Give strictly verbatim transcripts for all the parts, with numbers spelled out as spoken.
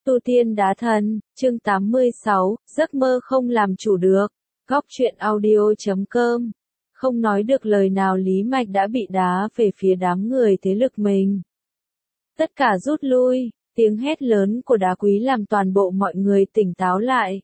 Tu tiên đá thần, chương tám mươi sáu, giấc mơ không làm chủ được. Góc truyện audio chấm com. Không nói được lời nào Lý Mạch đã bị đá về phía đám người thế lực mình. Tất cả rút lui, tiếng hét lớn của Đá Quý làm toàn bộ mọi người tỉnh táo lại.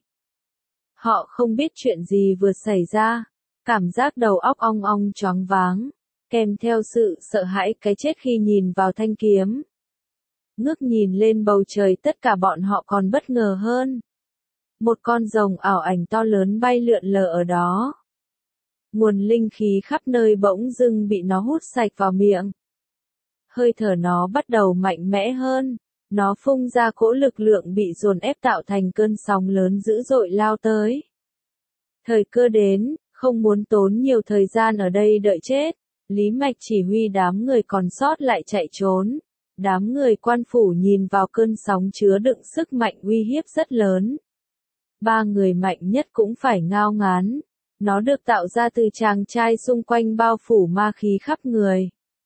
Họ không biết chuyện gì vừa xảy ra, cảm giác đầu óc ong ong choáng váng, kèm theo sự sợ hãi cái chết khi nhìn vào thanh kiếm. Ngước nhìn lên bầu trời, tất cả bọn họ còn bất ngờ hơn. Một con rồng ảo ảnh to lớn bay lượn lờ ở đó. Nguồn linh khí khắp nơi bỗng dưng bị nó hút sạch vào miệng. Hơi thở nó bắt đầu mạnh mẽ hơn, nó phun ra cỗ lực lượng bị dồn ép tạo thành cơn sóng lớn dữ dội lao tới. Thời cơ đến, không muốn tốn nhiều thời gian ở đây đợi chết, Lý Mạch chỉ huy đám người còn sót lại chạy trốn. Đám người quan phủ nhìn vào cơn sóng chứa đựng sức mạnh uy hiếp rất lớn. Ba người mạnh nhất cũng phải ngao ngán. Nó được tạo ra từ chàng trai xung quanh bao phủ ma khí khắp người.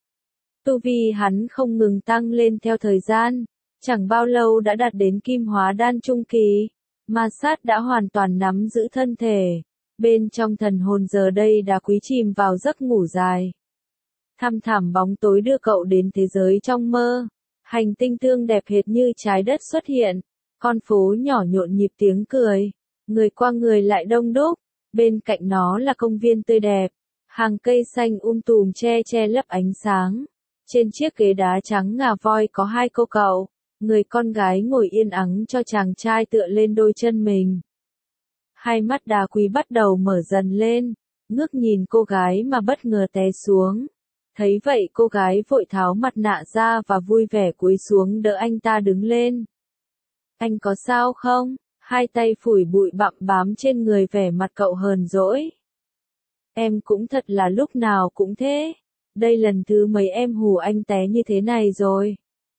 Tu vi hắn không ngừng tăng lên theo thời gian. Chẳng bao lâu đã đạt đến kim hóa đan trung kỳ. Ma sát đã hoàn toàn nắm giữ thân thể. Bên trong thần hồn giờ đây Đá Quý chìm vào giấc ngủ dài. Thăm thẳm bóng tối đưa cậu đến thế giới trong mơ. Hành tinh tương đẹp hệt như trái đất xuất hiện. Con phố nhỏ nhộn nhịp tiếng cười. Người qua người lại đông đúc. Bên cạnh nó là công viên tươi đẹp. Hàng cây xanh um tùm che che lấp ánh sáng. Trên chiếc ghế đá trắng ngà voi có hai cô cậu. Người con gái ngồi yên ắng cho chàng trai tựa lên đôi chân mình. Hai mắt Đá Quý bắt đầu mở dần lên. Ngước nhìn cô gái mà bất ngờ té xuống. Thấy vậy cô gái vội tháo mặt nạ ra và vui vẻ cúi xuống đỡ anh ta đứng lên. Anh có sao không? Hai tay phủi bụi bặm bám trên người, vẻ mặt cậu hờn dỗi. Em cũng thật là lúc nào cũng thế. Đây lần thứ mấy em hù anh té như thế này rồi.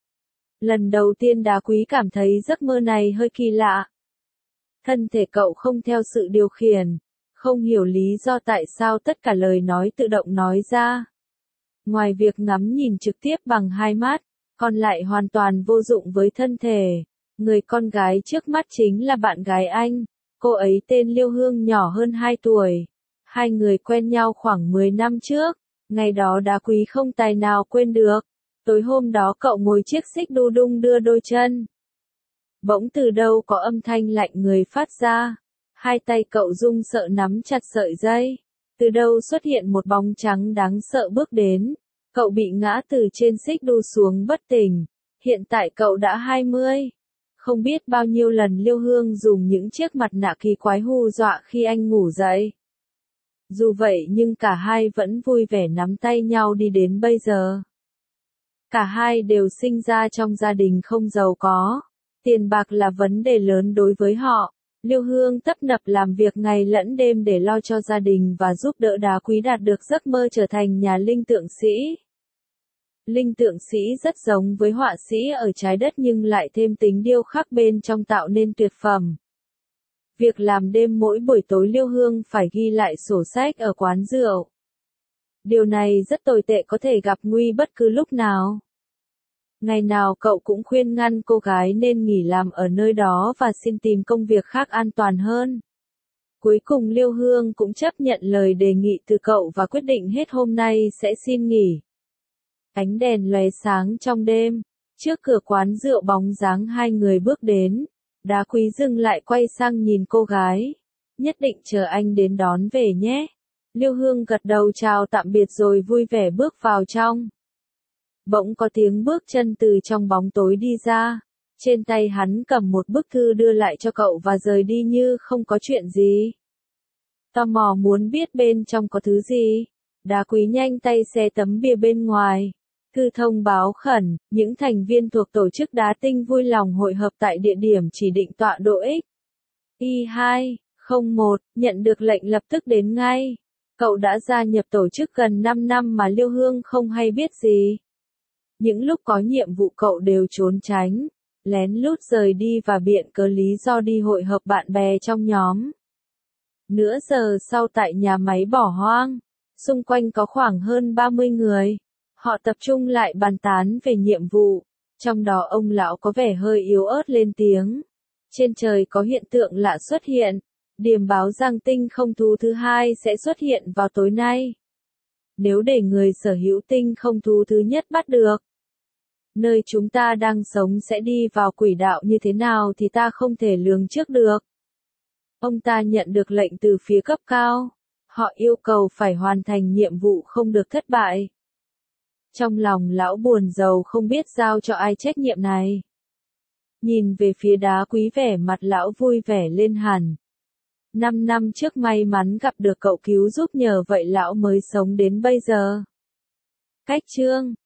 Lần đầu tiên Đá Quý cảm thấy giấc mơ này hơi kỳ lạ. Thân thể cậu không theo sự điều khiển, không hiểu lý do tại sao tất cả lời nói tự động nói ra. Ngoài việc ngắm nhìn trực tiếp bằng hai mắt, còn lại hoàn toàn vô dụng với thân thể. Người con gái trước mắt chính là bạn gái anh. Cô ấy tên Liêu Hương, nhỏ hơn hai tuổi. Hai người quen nhau khoảng mười năm trước. Ngày đó Đá Quý không tài nào quên được. Tối hôm đó cậu ngồi chiếc xích đu đung đưa đôi chân. Bỗng từ đâu có âm thanh lạnh người phát ra. Hai tay cậu run sợ nắm chặt sợi dây. Từ đâu xuất hiện một bóng trắng đáng sợ bước đến. Cậu bị ngã từ trên xích đu xuống bất tỉnh. Hiện tại cậu đã hai mươi. Không biết bao nhiêu lần Liêu Hương dùng những chiếc mặt nạ kỳ quái hù dọa khi anh ngủ dậy. Dù vậy nhưng cả hai vẫn vui vẻ nắm tay nhau đi đến bây giờ. Cả hai đều sinh ra trong gia đình không giàu có. Tiền bạc là vấn đề lớn đối với họ. Liêu Hương tấp nập làm việc ngày lẫn đêm để lo cho gia đình và giúp đỡ Đá Quý đạt được giấc mơ trở thành nhà linh tượng sĩ. Linh tượng sĩ rất giống với họa sĩ ở trái đất nhưng lại thêm tính điêu khắc bên trong tạo nên tuyệt phẩm. Việc làm đêm mỗi buổi tối Liêu Hương phải ghi lại sổ sách ở quán rượu. Điều này rất tồi tệ, có thể gặp nguy bất cứ lúc nào. Ngày nào cậu cũng khuyên ngăn cô gái nên nghỉ làm ở nơi đó và xin tìm công việc khác an toàn hơn. Cuối cùng Liêu Hương cũng chấp nhận lời đề nghị từ cậu và quyết định hết hôm nay sẽ xin nghỉ. Ánh đèn lóe sáng trong đêm, trước cửa quán rượu bóng dáng hai người bước đến. Đá Quý dừng lại quay sang nhìn cô gái. Nhất định chờ anh đến đón về nhé. Liêu Hương gật đầu chào tạm biệt rồi vui vẻ bước vào trong. Bỗng có tiếng bước chân từ trong bóng tối đi ra. Trên tay hắn cầm một bức thư đưa lại cho cậu và rời đi như không có chuyện gì. Tò mò muốn biết bên trong có thứ gì. Đá Quý nhanh tay xé tấm bìa bên ngoài. Thư thông báo khẩn, những thành viên thuộc tổ chức đá tinh vui lòng hội hợp tại địa điểm chỉ định tọa độ X. Y hai không một, nhận được lệnh lập tức đến ngay. Cậu đã gia nhập tổ chức gần năm năm mà Liêu Hương không hay biết gì. Những lúc có nhiệm vụ cậu đều trốn tránh, lén lút rời đi và biện cớ lý do đi hội hợp bạn bè trong nhóm. Nửa giờ sau tại nhà máy bỏ hoang, xung quanh có khoảng hơn ba mươi người. Họ tập trung lại bàn tán về nhiệm vụ. Trong đó ông lão có vẻ hơi yếu ớt lên tiếng. Trên trời có hiện tượng lạ xuất hiện. Điềm báo rằng tinh không thú thứ hai sẽ xuất hiện vào tối nay. Nếu để người sở hữu tinh không thú thứ nhất bắt được, nơi chúng ta đang sống sẽ đi vào quỹ đạo như thế nào thì ta không thể lường trước được. Ông ta nhận được lệnh từ phía cấp cao. Họ yêu cầu phải hoàn thành nhiệm vụ không được thất bại. Trong lòng lão buồn rầu không biết giao cho ai trách nhiệm này. Nhìn về phía đá quý vẻ mặt lão vui vẻ lên hẳn. Năm năm trước may mắn gặp được cậu cứu giúp nhờ vậy lão mới sống đến bây giờ. Cách chương